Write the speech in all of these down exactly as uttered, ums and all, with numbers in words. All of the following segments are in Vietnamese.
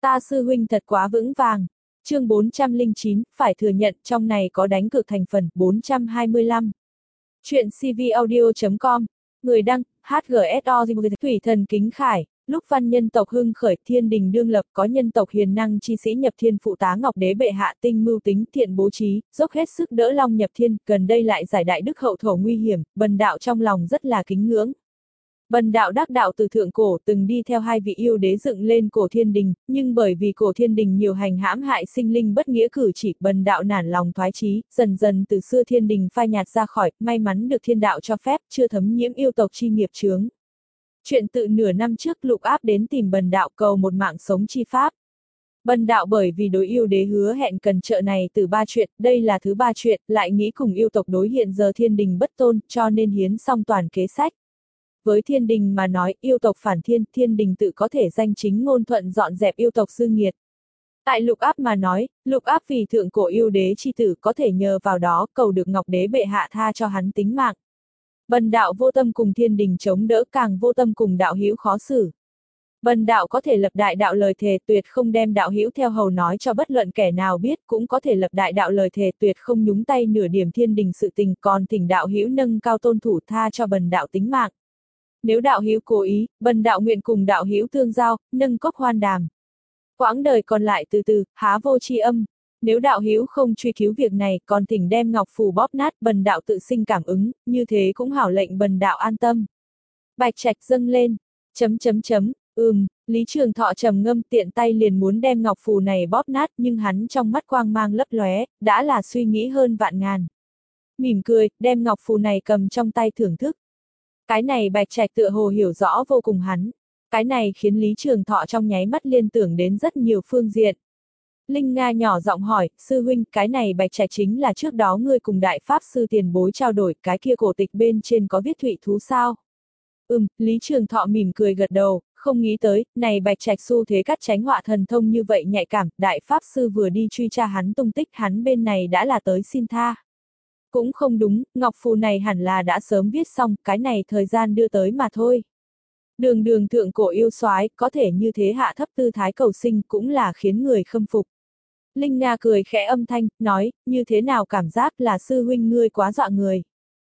Ta sư huynh thật quá vững vàng. Chương bốn trăm lẻ chín, phải thừa nhận trong này có đánh cược thành phần. bốn trăm hai mươi lăm. Chuyện cvaudio chấm com. Người đăng, hát giê ét o Thủy thần kính khải. Lúc văn nhân tộc hưng khởi, thiên đình đương lập, có nhân tộc hiền năng chi sĩ nhập thiên phụ tá ngọc đế bệ hạ tinh mưu tính thiện bố trí, dốc hết sức đỡ long nhập thiên, gần đây lại giải đại đức hậu thổ nguy hiểm, bần đạo trong lòng rất là kính ngưỡng. Bần đạo đắc đạo từ thượng cổ, từng đi theo hai vị yêu đế dựng lên cổ thiên đình, nhưng bởi vì cổ thiên đình nhiều hành hãm hại sinh linh bất nghĩa cử chỉ, bần đạo nản lòng thoái chí, dần dần từ xưa thiên đình phai nhạt ra khỏi, may mắn được thiên đạo cho phép, chưa thấm nhiễm yêu tộc chi nghiệp chướng. Chuyện tự nửa năm trước Lục Áp đến tìm bần đạo cầu một mạng sống chi pháp. Bần đạo bởi vì đối yêu đế hứa hẹn cần trợ này từ ba chuyện, đây là thứ ba chuyện, lại nghĩ cùng yêu tộc đối hiện giờ thiên đình bất tôn, cho nên hiến xong toàn kế sách. Với thiên đình mà nói, yêu tộc phản thiên, thiên đình tự có thể danh chính ngôn thuận dọn dẹp yêu tộc dư nghiệt. Tại Lục Áp mà nói, Lục Áp vì thượng cổ yêu đế chi tử có thể nhờ vào đó cầu được Ngọc Đế bệ hạ tha cho hắn tính mạng. Bần đạo vô tâm cùng thiên đình chống đỡ, càng vô tâm cùng đạo hữu khó xử. Bần đạo có thể lập đại đạo lời thề tuyệt không đem đạo hữu theo hầu nói cho bất luận kẻ nào biết, cũng có thể lập đại đạo lời thề tuyệt không nhúng tay nửa điểm thiên đình sự tình, còn thỉnh đạo hữu nâng cao tôn thủ tha cho bần đạo tính mạng. Nếu đạo hữu cố ý, bần đạo nguyện cùng đạo hữu tương giao, nâng cốc hoan đàm. Quãng đời còn lại từ từ, há vô tri âm. Nếu đạo hữu không truy cứu việc này, còn thỉnh đem ngọc phù bóp nát, bần đạo tự sinh cảm ứng, như thế cũng hảo lệnh bần đạo an tâm. Bạch Trạch dâng lên, chấm chấm chấm, ừm, Lý Trường Thọ trầm ngâm tiện tay liền muốn đem ngọc phù này bóp nát, nhưng hắn trong mắt quang mang lấp lóe, đã là suy nghĩ hơn vạn ngàn. Mỉm cười, đem ngọc phù này cầm trong tay thưởng thức. Cái này Bạch Trạch tựa hồ hiểu rõ vô cùng hắn. Cái này khiến Lý Trường Thọ trong nháy mắt liên tưởng đến rất nhiều phương diện. Linh Nga nhỏ giọng hỏi, sư huynh, cái này Bạch Trạch chính là trước đó ngươi cùng đại pháp sư tiền bối trao đổi, cái kia cổ tịch bên trên có viết thụy thú sao? Ừm, Lý Trường Thọ mỉm cười gật đầu, không nghĩ tới, này Bạch Trạch xu thế cắt tránh họa thần thông như vậy nhạy cảm, đại pháp sư vừa đi truy tra hắn tung tích, hắn bên này đã là tới xin tha. Cũng không đúng, ngọc phù này hẳn là đã sớm viết xong, cái này thời gian đưa tới mà thôi. Đường đường thượng cổ yêu soái có thể như thế hạ thấp tư thái cầu sinh cũng là khiến người khâm phục. Linh Nga cười khẽ âm thanh, nói, như thế nào cảm giác là sư huynh ngươi quá dọa người.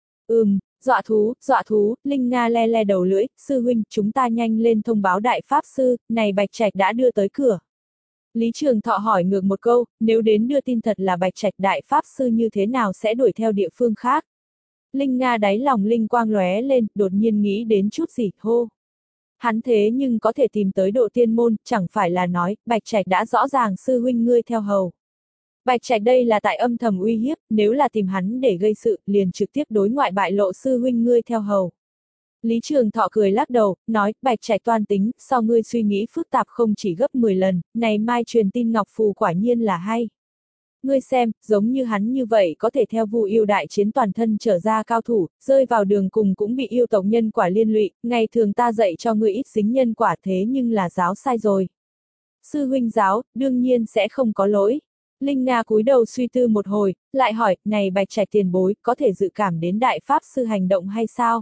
Ừm, dọa thú, dọa thú, Linh Nga le le đầu lưỡi, sư huynh, chúng ta nhanh lên thông báo đại pháp sư, này Bạch Trạch đã đưa tới cửa. Lý Trường Thọ hỏi ngược một câu, nếu đến đưa tin thật là Bạch Trạch đại pháp sư như thế nào sẽ đuổi theo địa phương khác. Linh Nga đáy lòng linh quang lóe lên, đột nhiên nghĩ đến chút gì, hô. Hắn thế nhưng có thể tìm tới độ tiên môn, chẳng phải là nói, Bạch Trạch đã rõ ràng sư huynh ngươi theo hầu. Bạch Trạch đây là tại âm thầm uy hiếp, nếu là tìm hắn để gây sự, liền trực tiếp đối ngoại bại lộ sư huynh ngươi theo hầu. Lý Trường Thọ cười lắc đầu, nói, Bạch Trạch toan tính, sao ngươi suy nghĩ phức tạp không chỉ gấp mười lần, này mai truyền tin ngọc phù quả nhiên là hay. Ngươi xem, giống như hắn như vậy có thể theo Vu yêu đại chiến toàn thân trở ra cao thủ, rơi vào đường cùng cũng bị yêu tộc nhân quả liên lụy, ngày thường ta dạy cho ngươi ít dính nhân quả thế nhưng là giáo sai rồi. Sư huynh giáo, đương nhiên sẽ không có lỗi. Linh Nga cúi đầu suy tư một hồi, lại hỏi, này Bạch Trạch tiền bối, có thể dự cảm đến đại pháp sư hành động hay sao?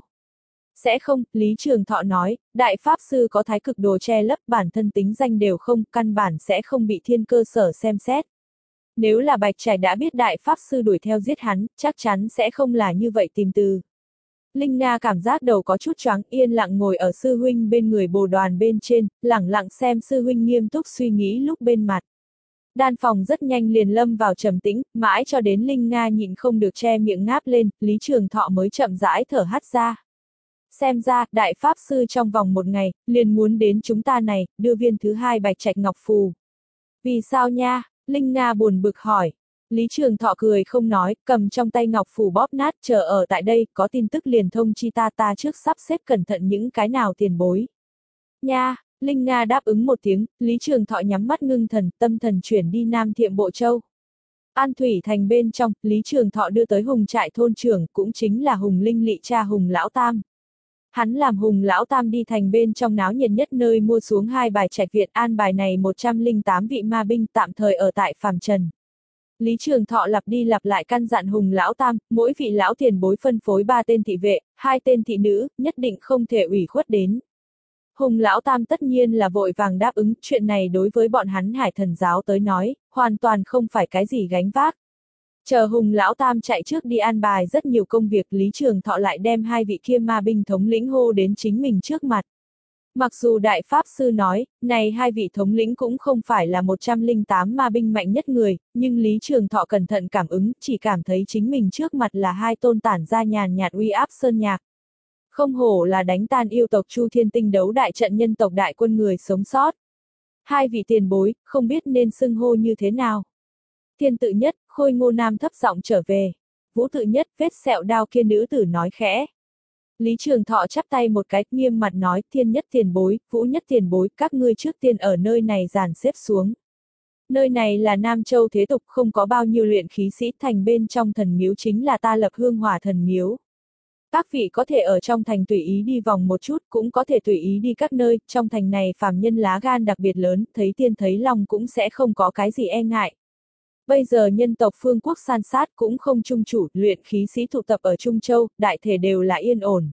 Sẽ không, Lý Trường Thọ nói, đại pháp sư có thái cực đồ che lấp bản thân tính danh đều không, căn bản sẽ không bị thiên cơ sở xem xét. Nếu là Bạch Trạch đã biết đại pháp sư đuổi theo giết hắn, chắc chắn sẽ không là như vậy tìm từ. Linh Nga cảm giác đầu có chút choáng, yên lặng ngồi ở sư huynh bên người bồ đoàn bên trên, lẳng lặng xem sư huynh nghiêm túc suy nghĩ lúc bên mặt. Đan phòng rất nhanh liền lâm vào trầm tĩnh, mãi cho đến Linh Nga nhịn không được che miệng ngáp lên, Lý Trường Thọ mới chậm rãi thở hắt ra. Xem ra, đại pháp sư trong vòng một ngày, liền muốn đến chúng ta này, đưa viên thứ hai Bạch Trạch ngọc phù. Vì sao nha? Linh Nga buồn bực hỏi. Lý Trường Thọ cười không nói, cầm trong tay ngọc phù bóp nát, chờ ở tại đây, có tin tức liền thông chi ta ta trước sắp xếp cẩn thận những cái nào tiền bối. Nha, Linh Nga đáp ứng một tiếng, Lý Trường Thọ nhắm mắt ngưng thần, tâm thần chuyển đi Nam Thiệm Bộ Châu. An Thủy Thành bên trong, Lý Trường Thọ đưa tới Hùng trại thôn trưởng, cũng chính là Hùng Linh Lị cha Hùng Lão Tam. Hắn làm Hùng Lão Tam đi thành bên trong náo nhiệt nhất nơi mua xuống hai bài trạch viện, an bài này một trăm lẻ tám vị ma binh tạm thời ở tại phàm trần. Lý Trường Thọ lặp đi lặp lại căn dặn Hùng Lão Tam, mỗi vị lão tiền bối phân phối ba tên thị vệ, hai tên thị nữ, nhất định không thể ủy khuất đến. Hùng Lão Tam tất nhiên là vội vàng đáp ứng, chuyện này đối với bọn hắn Hải Thần giáo tới nói, hoàn toàn không phải cái gì gánh vác. Chờ Hùng Lão Tam chạy trước đi an bài rất nhiều công việc, Lý Trường Thọ lại đem hai vị kia ma binh thống lĩnh hô đến chính mình trước mặt. Mặc dù Đại Pháp Sư nói, này hai vị thống lĩnh cũng không phải là một trăm linh tám ma binh mạnh nhất người, nhưng Lý Trường Thọ cẩn thận cảm ứng, chỉ cảm thấy chính mình trước mặt là hai tôn tản ra nhàn nhạt uy áp sơn nhạc. Không hổ là đánh tan yêu tộc Chu Thiên Tinh đấu đại trận nhân tộc đại quân người sống sót. Hai vị tiền bối, không biết nên xưng hô như thế nào. Thiên Tự Nhất, Khôi Ngô Nam thấp giọng trở về. Vũ Tự Nhất, vết sẹo đao kia nữ tử nói khẽ. Lý Trường Thọ chắp tay một cái, nghiêm mặt nói, Thiên Nhất tiền bối, Vũ Nhất tiền bối, các ngươi trước tiên ở nơi này dàn xếp xuống. Nơi này là Nam Châu thế tục, không có bao nhiêu luyện khí sĩ, thành bên trong thần miếu chính là ta lập hương hỏa thần miếu. Các vị có thể ở trong thành tùy ý đi vòng một chút, cũng có thể tùy ý đi các nơi, trong thành này phàm nhân lá gan đặc biệt lớn, thấy tiên thấy lòng cũng sẽ không có cái gì e ngại. Bây giờ nhân tộc phương quốc san sát cũng không chung chủ, luyện khí sĩ tụ tập ở Trung Châu, đại thể đều là yên ổn.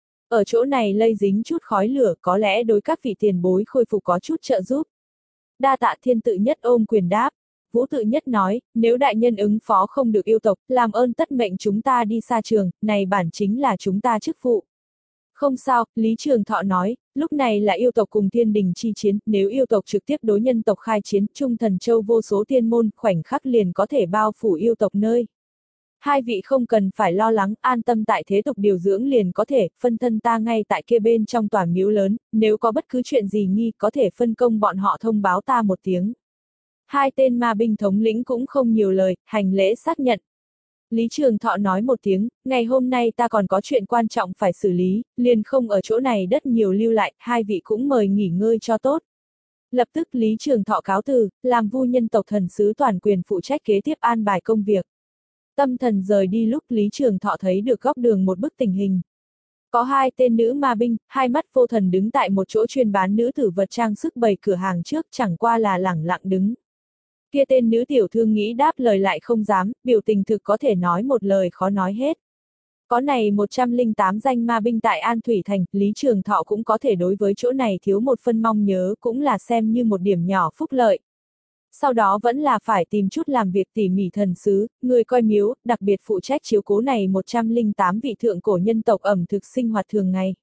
Ở chỗ này lây dính chút khói lửa, có lẽ đối các vị tiền bối khôi phục có chút trợ giúp. Đa tạ Thiên Tự Nhất ôm quyền đáp. Vũ Tự Nhất nói, nếu đại nhân ứng phó không được yêu tộc, làm ơn tất mệnh chúng ta đi xa trường, này bản chính là chúng ta chức vụ. Không sao, Lý Trường Thọ nói, lúc này là yêu tộc cùng thiên đình chi chiến, nếu yêu tộc trực tiếp đối nhân tộc khai chiến, Trung Thần Châu vô số tiên môn, khoảnh khắc liền có thể bao phủ yêu tộc nơi. Hai vị không cần phải lo lắng, an tâm tại thế tục điều dưỡng liền có thể, phân thân ta ngay tại kia bên trong tòa miếu lớn, nếu có bất cứ chuyện gì nghi, có thể phân công bọn họ thông báo ta một tiếng. Hai tên ma binh thống lĩnh cũng không nhiều lời, hành lễ xác nhận. Lý Trường Thọ nói một tiếng, ngày hôm nay ta còn có chuyện quan trọng phải xử lý, liền không ở chỗ này đất nhiều lưu lại, hai vị cũng mời nghỉ ngơi cho tốt. Lập tức Lý Trường Thọ cáo từ, làm vu nhân tộc thần sứ toàn quyền phụ trách kế tiếp an bài công việc. Tâm thần rời đi lúc Lý Trường Thọ thấy được góc đường một bức tình hình. Có hai tên nữ ma binh, hai mắt vô thần đứng tại một chỗ chuyên bán nữ tử vật trang sức bày cửa hàng trước, chẳng qua là lẳng lặng đứng. Kia tên nữ tiểu thương nghĩ đáp lời lại không dám, biểu tình thực có thể nói một lời khó nói hết. Có này một trăm linh tám danh ma binh tại An Thủy Thành, Lý Trường Thọ cũng có thể đối với chỗ này thiếu một phân mong nhớ cũng là xem như một điểm nhỏ phúc lợi. Sau đó vẫn là phải tìm chút làm việc tỉ mỉ thần sứ, người coi miếu, đặc biệt phụ trách chiếu cố này một trăm linh tám vị thượng cổ nhân tộc ẩm thực sinh hoạt thường ngày.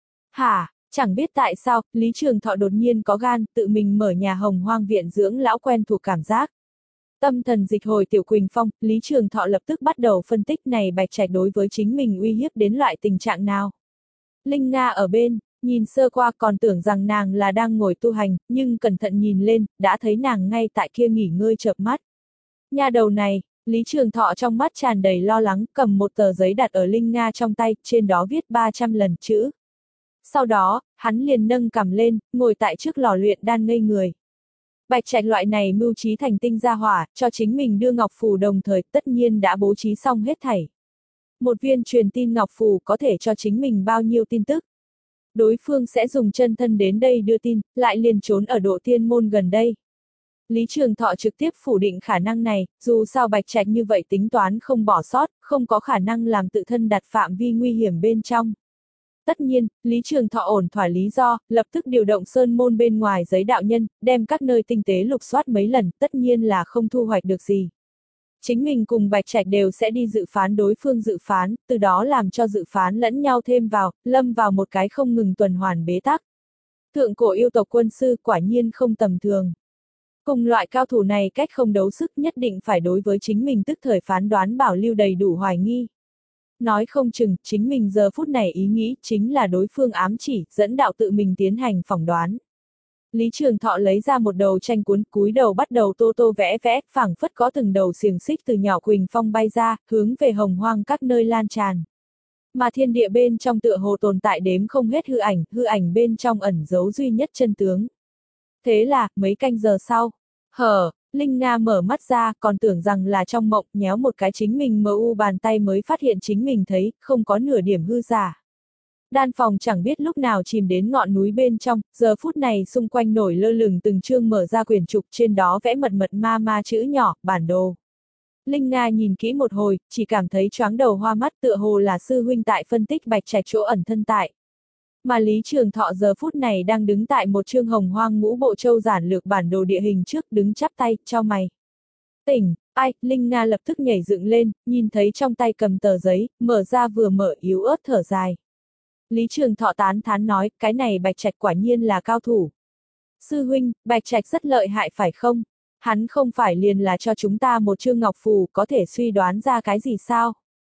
Hả? Chẳng biết tại sao, Lý Trường Thọ đột nhiên có gan, tự mình mở nhà hồng hoang viện dưỡng lão quen thuộc cảm giác. Tâm thần dịch hồi Tiểu Quỳnh Phong, Lý Trường Thọ lập tức bắt đầu phân tích này Bạch Trạch đối với chính mình uy hiếp đến loại tình trạng nào. Linh Nga ở bên, nhìn sơ qua còn tưởng rằng nàng là đang ngồi tu hành, nhưng cẩn thận nhìn lên, đã thấy nàng ngay tại kia nghỉ ngơi chợp mắt. Nha đầu này, Lý Trường Thọ trong mắt tràn đầy lo lắng, cầm một tờ giấy đặt ở Linh Nga trong tay, trên đó viết ba trăm lần chữ. Sau đó, hắn liền nâng cằm lên, ngồi tại trước lò luyện đan ngây người. Bạch Trạch loại này mưu trí thành tinh ra hỏa, cho chính mình đưa ngọc phù đồng thời tất nhiên đã bố trí xong hết thảy. Một viên truyền tin ngọc phù có thể cho chính mình bao nhiêu tin tức. Đối phương sẽ dùng chân thân đến đây đưa tin, lại liền trốn ở độ tiên môn gần đây. Lý Trường Thọ trực tiếp phủ định khả năng này, dù sao Bạch Trạch như vậy tính toán không bỏ sót, không có khả năng làm tự thân đặt phạm vi nguy hiểm bên trong. Tất nhiên, Lý Trường Thọ ổn thỏa lý do, lập tức điều động sơn môn bên ngoài giấy đạo nhân, đem các nơi tinh tế lục soát mấy lần, tất nhiên là không thu hoạch được gì. Chính mình cùng Bạch Trạch đều sẽ đi dự phán đối phương dự phán, từ đó làm cho dự phán lẫn nhau thêm vào, lâm vào một cái không ngừng tuần hoàn bế tắc. Thượng cổ yêu tộc quân sư quả nhiên không tầm thường. Cùng loại cao thủ này cách không đấu sức nhất định phải đối với chính mình tức thời phán đoán bảo lưu đầy đủ hoài nghi. Nói không chừng, chính mình giờ phút này ý nghĩ chính là đối phương ám chỉ, dẫn đạo tự mình tiến hành phỏng đoán. Lý Trường Thọ lấy ra một đầu tranh cuốn, cúi đầu bắt đầu tô tô vẽ vẽ, phảng phất có từng đầu xiềng xích từ nhỏ Quỳnh Phong bay ra, hướng về hồng hoang các nơi lan tràn. Mà thiên địa bên trong tựa hồ tồn tại đếm không hết hư ảnh, hư ảnh bên trong ẩn giấu duy nhất chân tướng. Thế là, mấy canh giờ sau, hờ, Linh Nga mở mắt ra, còn tưởng rằng là trong mộng, nhéo một cái chính mình mờ u bàn tay mới phát hiện chính mình thấy, không có nửa điểm hư giả. Đan phòng chẳng biết lúc nào chìm đến ngọn núi bên trong, giờ phút này xung quanh nổi lơ lửng từng chương mở ra quyển trục, trên đó vẽ mật mật ma ma chữ nhỏ, bản đồ. Linh Nga nhìn kỹ một hồi, chỉ cảm thấy choáng đầu hoa mắt, tựa hồ là sư huynh tại phân tích Bạch Trạch chỗ ẩn thân tại. Mà Lý Trường Thọ giờ phút này đang đứng tại một chương hồng hoang ngũ bộ châu giản lược bản đồ địa hình trước, đứng chắp tay, chau mày. Tỉnh, ai, Linh Nga lập tức nhảy dựng lên, nhìn thấy trong tay cầm tờ giấy, mở ra vừa mở yếu ớt thở dài. Lý Trường Thọ tán thán nói, cái này Bạch Trạch quả nhiên là cao thủ. Sư huynh, Bạch Trạch rất lợi hại phải không? Hắn không phải liền là cho chúng ta một chương ngọc phù, có thể suy đoán ra cái gì sao?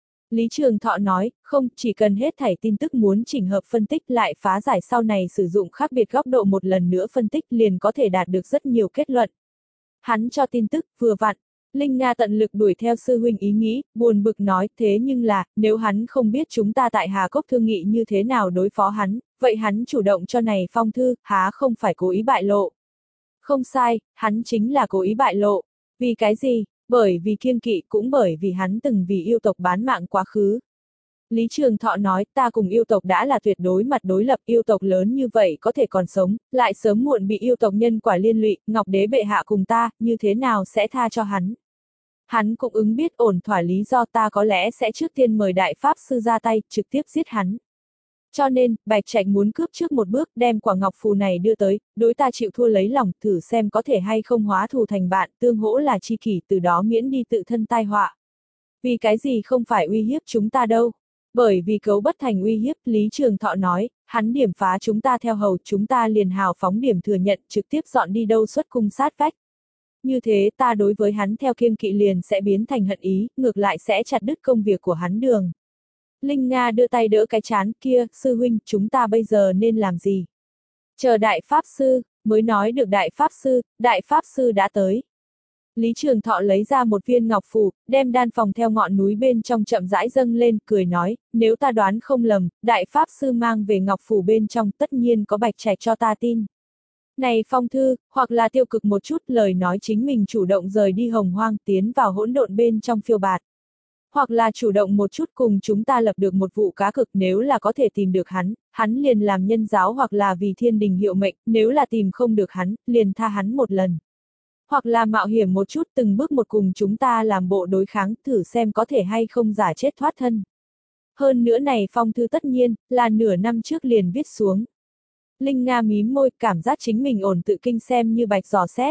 Lý Trường Thọ nói, không, chỉ cần hết thảy tin tức muốn chỉnh hợp phân tích lại phá giải sau này sử dụng khác biệt góc độ một lần nữa phân tích liền có thể đạt được rất nhiều kết luận. Hắn cho tin tức, vừa vặn. Linh Nga tận lực đuổi theo sư huynh ý nghĩ, buồn bực nói, thế nhưng là, nếu hắn không biết chúng ta tại Hà Cốc thương nghị như thế nào đối phó hắn, vậy hắn chủ động cho này phong thư, há không phải cố ý bại lộ. Không sai, hắn chính là cố ý bại lộ. Vì cái gì? Bởi vì kiêng kỵ, cũng bởi vì hắn từng vì yêu tộc bán mạng quá khứ. Lý Trường Thọ nói, ta cùng yêu tộc đã là tuyệt đối mặt đối lập, yêu tộc lớn như vậy có thể còn sống, lại sớm muộn bị yêu tộc nhân quả liên lụy, Ngọc Đế bệ hạ cùng ta, như thế nào sẽ tha cho hắn. Hắn cũng ứng biết ổn thỏa lý do, ta có lẽ sẽ trước tiên mời đại pháp sư ra tay, trực tiếp giết hắn. Cho nên, Bạch Trạch muốn cướp trước một bước, đem quả ngọc phù này đưa tới, đối ta chịu thua lấy lòng, thử xem có thể hay không hóa thù thành bạn, tương hỗ là chi kỷ, từ đó miễn đi tự thân tai họa. Vì cái gì không phải uy hiếp chúng ta đâu? Bởi vì cấu bất thành uy hiếp, Lý Trường Thọ nói, hắn điểm phá chúng ta theo hầu, chúng ta liền hào phóng điểm thừa nhận, trực tiếp dọn đi đâu xuất cung sát vách. Như thế ta đối với hắn theo kiêng kỵ liền sẽ biến thành hận ý, ngược lại sẽ chặt đứt công việc của hắn đường. Linh Nga đưa tay đỡ cái chán, kia, sư huynh, chúng ta bây giờ nên làm gì? Chờ đại pháp sư, mới nói được đại pháp sư, đại pháp sư đã tới. Lý Trường Thọ lấy ra một viên ngọc phù, đem đan phòng theo ngọn núi bên trong chậm rãi dâng lên, cười nói, nếu ta đoán không lầm, đại pháp sư mang về ngọc phù bên trong tất nhiên có Bạch Trạch cho ta tin. Này phong thư, hoặc là tiêu cực một chút lời nói chính mình chủ động rời đi hồng hoang tiến vào hỗn độn bên trong phiêu bạt. Hoặc là chủ động một chút cùng chúng ta lập được một vụ cá cực, nếu là có thể tìm được hắn, hắn liền làm nhân giáo hoặc là vì thiên đình hiệu mệnh, nếu là tìm không được hắn, liền tha hắn một lần. Hoặc là mạo hiểm một chút từng bước một cùng chúng ta làm bộ đối kháng, thử xem có thể hay không giả chết thoát thân. Hơn nữa này phong thư tất nhiên, là nửa năm trước liền viết xuống. Linh Nga mím môi, cảm giác chính mình ổn tự kinh xem như bạch dò xét.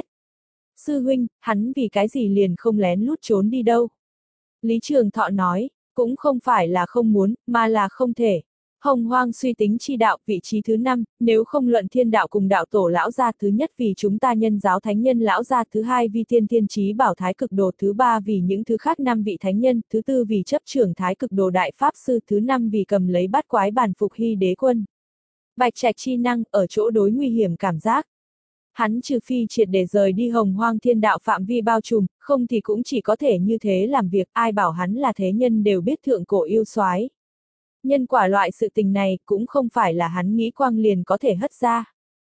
Sư huynh, hắn vì cái gì liền không lén lút trốn đi đâu? Lý Trường Thọ nói, cũng không phải là không muốn, mà là không thể. Hồng hoang suy tính chi đạo, vị trí thứ năm, nếu không luận thiên đạo cùng đạo tổ lão gia, thứ nhất vì chúng ta nhân giáo thánh nhân lão gia, thứ hai vì thiên thiên chí bảo thái cực đồ, thứ ba vì những thứ khác năm vị thánh nhân, thứ tư vì chấp trưởng thái cực đồ đại pháp sư, thứ năm vì cầm lấy bát quái bản phục hy đế quân. Bạch Trạch chi năng, ở chỗ đối nguy hiểm cảm giác. Hắn trừ phi triệt để rời đi hồng hoang thiên đạo phạm vi bao trùm, không thì cũng chỉ có thể như thế làm việc, ai bảo hắn là thế nhân đều biết thượng cổ yêu soái. Nhân quả loại sự tình này cũng không phải là hắn nghĩ quang liền có thể hất ra.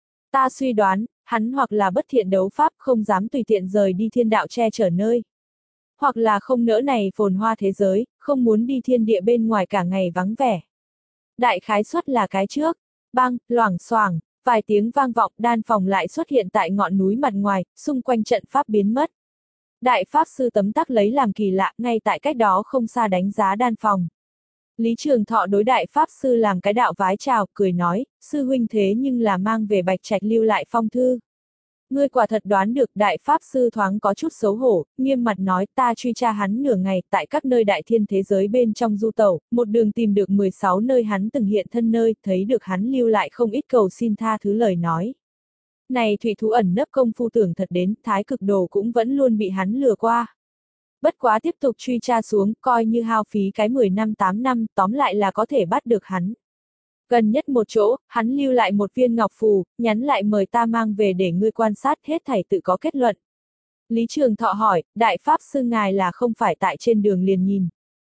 Ta suy đoán, hắn hoặc là bất thiện đấu pháp không dám tùy tiện rời đi thiên đạo che chở nơi. Hoặc là không nỡ này phồn hoa thế giới, không muốn đi thiên địa bên ngoài cả ngày vắng vẻ. Đại khái suất là cái trước, bang, loảng xoảng. Vài tiếng vang vọng, đan phòng lại xuất hiện tại ngọn núi mặt ngoài, xung quanh trận pháp biến mất. Đại pháp sư tấm tắc lấy làm kỳ lạ, ngay tại cách đó không xa đánh giá đan phòng. Lý Trường Thọ đối đại pháp sư làm cái đạo vái chào, cười nói, sư huynh thế nhưng là mang về Bạch Trạch lưu lại phong thư. Ngươi quả thật đoán được, đại pháp sư thoáng có chút xấu hổ, nghiêm mặt nói, ta truy tra hắn nửa ngày, tại các nơi đại thiên thế giới bên trong du tẩu, một đường tìm được mười sáu nơi hắn từng hiện thân nơi, thấy được hắn lưu lại không ít cầu xin tha thứ lời nói. Này thủy thú ẩn nấp công phu tưởng thật đến, thái cực đồ cũng vẫn luôn bị hắn lừa qua. Bất quá tiếp tục truy tra xuống, coi như hao phí cái mười năm tám năm, tóm lại là có thể bắt được hắn. Gần nhất một chỗ, hắn lưu lại một viên ngọc phù, nhắn lại mời ta mang về để ngươi quan sát, hết thảy tự có kết luận. Lý Trường Thọ hỏi, đại pháp sư ngài là không phải tại trên đường liền nhìn.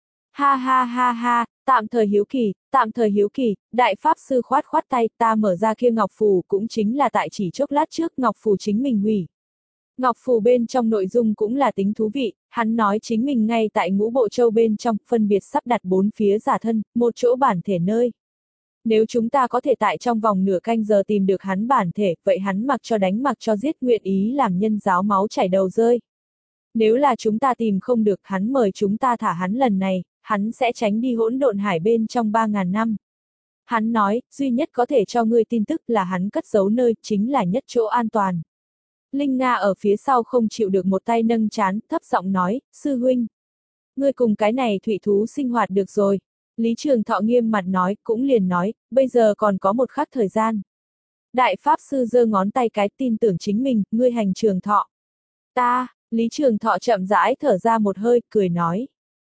Ha ha ha ha, tạm thời hiếu kỳ, tạm thời hiếu kỳ, đại pháp sư khoát khoát tay, ta mở ra kia ngọc phù cũng chính là tại chỉ chốc lát trước ngọc phù chính mình hủy. Ngọc phù bên trong nội dung cũng là tính thú vị, hắn nói chính mình ngay tại ngũ bộ châu bên trong, phân biệt sắp đặt bốn phía giả thân, một chỗ bản thể nơi. Nếu chúng ta có thể tại trong vòng nửa canh giờ tìm được hắn bản thể, vậy hắn mặc cho đánh mặc cho giết, nguyện ý làm nhân giáo máu chảy đầu rơi. Nếu là chúng ta tìm không được, hắn mời chúng ta thả hắn lần này, hắn sẽ tránh đi hỗn độn hải bên trong ba ngàn năm. Hắn nói, duy nhất có thể cho ngươi tin tức là hắn cất giấu nơi, chính là nhất chỗ an toàn. Linh Nga ở phía sau không chịu được một tay nâng trán, thấp giọng nói, sư huynh. Ngươi cùng cái này thủy thú sinh hoạt được rồi. Lý Trường Thọ nghiêm mặt nói, cũng liền nói, bây giờ còn có một khắc thời gian. Đại Pháp Sư giơ ngón tay cái tin tưởng chính mình, ngươi hành Trường Thọ. Ta, Lý Trường Thọ chậm rãi thở ra một hơi, cười nói.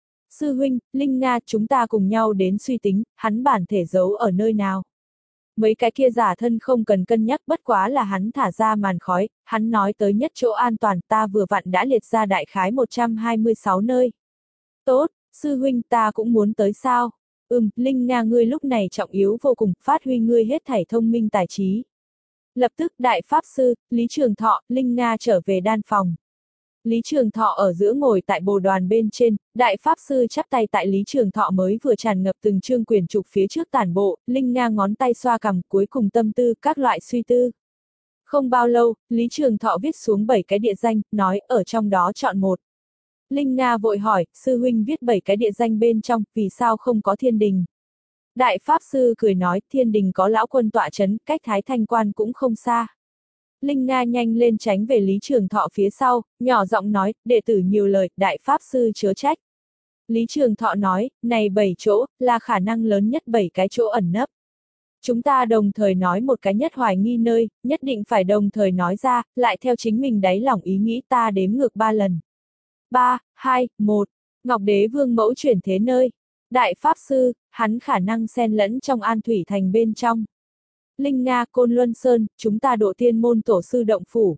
Sư huynh, Linh Nga chúng ta cùng nhau đến suy tính, hắn bản thể giấu ở nơi nào. Mấy cái kia giả thân không cần cân nhắc bất quá là hắn thả ra màn khói, hắn nói tới nhất chỗ an toàn ta vừa vặn đã liệt ra đại khái một trăm hai mươi sáu nơi. Tốt, sư huynh ta cũng muốn tới sao? Ừm, Linh Nga ngươi lúc này trọng yếu vô cùng, phát huy ngươi hết thảy thông minh tài trí. Lập tức Đại Pháp Sư, Lý Trường Thọ, Linh Nga trở về đan phòng. Lý Trường Thọ ở giữa ngồi tại bồ đoàn bên trên, Đại Pháp Sư chắp tay tại Lý Trường Thọ mới vừa tràn ngập từng chương quyển trục phía trước tản bộ, Linh Nga ngón tay xoa cằm cuối cùng tâm tư các loại suy tư. Không bao lâu, Lý Trường Thọ viết xuống bảy cái địa danh, nói ở trong đó chọn một. Linh Nga vội hỏi, sư huynh viết bảy cái địa danh bên trong, vì sao không có thiên đình? Đại Pháp Sư cười nói, thiên đình có lão quân tọa chấn, cách Thái Thanh Quan cũng không xa. Linh Nga nhanh lên tránh về Lý Trường Thọ phía sau, nhỏ giọng nói, đệ tử nhiều lời, Đại Pháp Sư chớ trách. Lý Trường Thọ nói, này bảy chỗ, là khả năng lớn nhất bảy cái chỗ ẩn nấp. Chúng ta đồng thời nói một cái nhất hoài nghi nơi, nhất định phải đồng thời nói ra, lại theo chính mình đáy lòng ý nghĩ ta đếm ngược ba lần. ba, hai, một, Ngọc Đế Vương mẫu chuyển thế nơi. Đại Pháp Sư, hắn khả năng xen lẫn trong An Thủy Thành bên trong. Linh Nga, Côn Luân Sơn, chúng ta độ tiên môn tổ sư động phủ.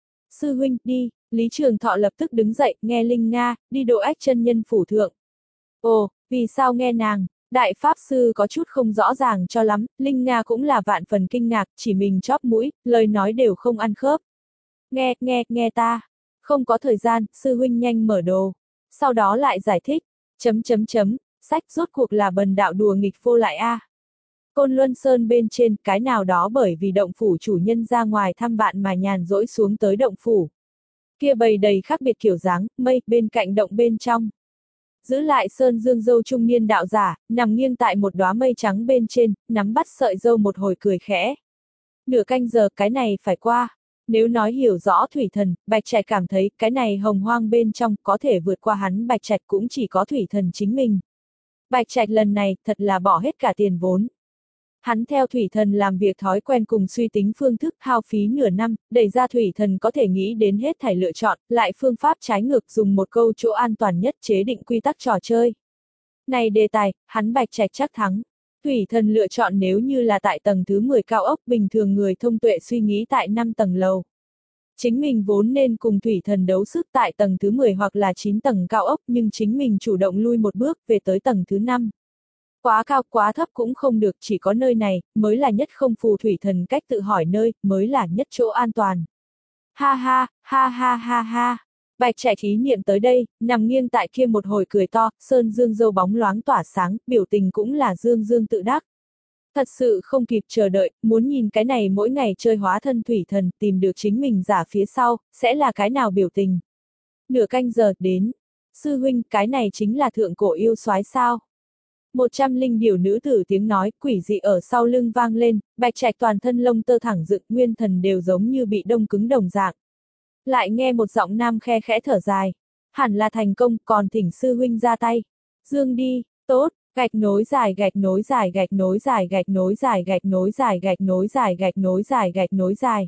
Sư huynh, đi, Lý Trường Thọ lập tức đứng dậy, nghe Linh Nga, đi độ ách chân nhân phủ thượng. Ồ, vì sao nghe nàng? Đại Pháp Sư có chút không rõ ràng cho lắm, Linh Nga cũng là vạn phần kinh ngạc, chỉ mình chóp mũi, lời nói đều không ăn khớp. Nghe, nghe, nghe ta. Không có thời gian, sư huynh nhanh mở đồ. Sau đó lại giải thích, chấm chấm chấm, sách rốt cuộc là bần đạo đùa nghịch vô lại a. À. Côn Luân Sơn bên trên, cái nào đó bởi vì động phủ chủ nhân ra ngoài thăm bạn mà nhàn rỗi xuống tới động phủ. Kia bầy đầy khác biệt kiểu dáng, mây, bên cạnh động bên trong. Giữ lại Sơn Dương dâu trung niên đạo giả, nằm nghiêng tại một đóa mây trắng bên trên, nắm bắt sợi dâu một hồi cười khẽ. Nửa canh giờ cái này phải qua. Nếu nói hiểu rõ thủy thần, Bạch Trạch cảm thấy cái này hồng hoang bên trong có thể vượt qua hắn Bạch Trạch cũng chỉ có thủy thần chính mình. Bạch Trạch lần này thật là bỏ hết cả tiền vốn. Hắn theo thủy thần làm việc thói quen cùng suy tính phương thức hao phí nửa năm, đẩy ra thủy thần có thể nghĩ đến hết thảy lựa chọn, lại phương pháp trái ngược dùng một câu chỗ an toàn nhất chế định quy tắc trò chơi. Này đề tài, hắn Bạch Trạch chắc thắng. Thủy thần lựa chọn nếu như là tại tầng thứ mười cao ốc bình thường người thông tuệ suy nghĩ tại năm tầng lầu. Chính mình vốn nên cùng thủy thần đấu sức tại tầng thứ mười hoặc là chín tầng cao ốc nhưng chính mình chủ động lui một bước về tới tầng thứ năm. Quá cao quá thấp cũng không được, chỉ có nơi này mới là nhất không phù thủy thần cách tự hỏi nơi, mới là nhất chỗ an toàn. Ha ha, ha ha ha ha. Bạch Trạch ý niệm tới đây, nằm nghiêng tại kia một hồi cười to, sơn dương dâu bóng loáng tỏa sáng, biểu tình cũng là dương dương tự đắc. Thật sự không kịp chờ đợi, muốn nhìn cái này mỗi ngày chơi hóa thân thủy thần, tìm được chính mình giả phía sau, sẽ là cái nào biểu tình. Nửa canh giờ, đến. Sư huynh, cái này chính là thượng cổ yêu soái sao. Một trăm linh điều nữ tử tiếng nói, quỷ dị ở sau lưng vang lên, Bạch Trạch toàn thân lông tơ thẳng dựng, nguyên thần đều giống như bị đông cứng đồng dạng. Lại nghe một giọng nam khe khẽ thở dài. Hẳn là thành công, còn thỉnh sư huynh ra tay. Dương đi, tốt, gạch nối dài gạch nối dài gạch nối dài gạch nối dài gạch nối dài gạch nối dài gạch nối dài gạch nối dài.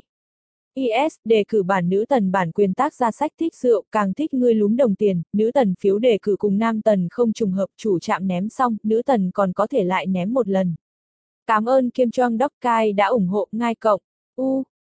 i ét, đề cử bản nữ tần bản quyền tác ra sách thích rượu, càng thích ngươi lúm đồng tiền, nữ tần phiếu đề cử cùng nam tần không trùng hợp chủ chạm ném xong, nữ tần còn có thể lại ném một lần. Cảm ơn Kim Choang Đốc Cai đã ủng hộ ngai cộng. U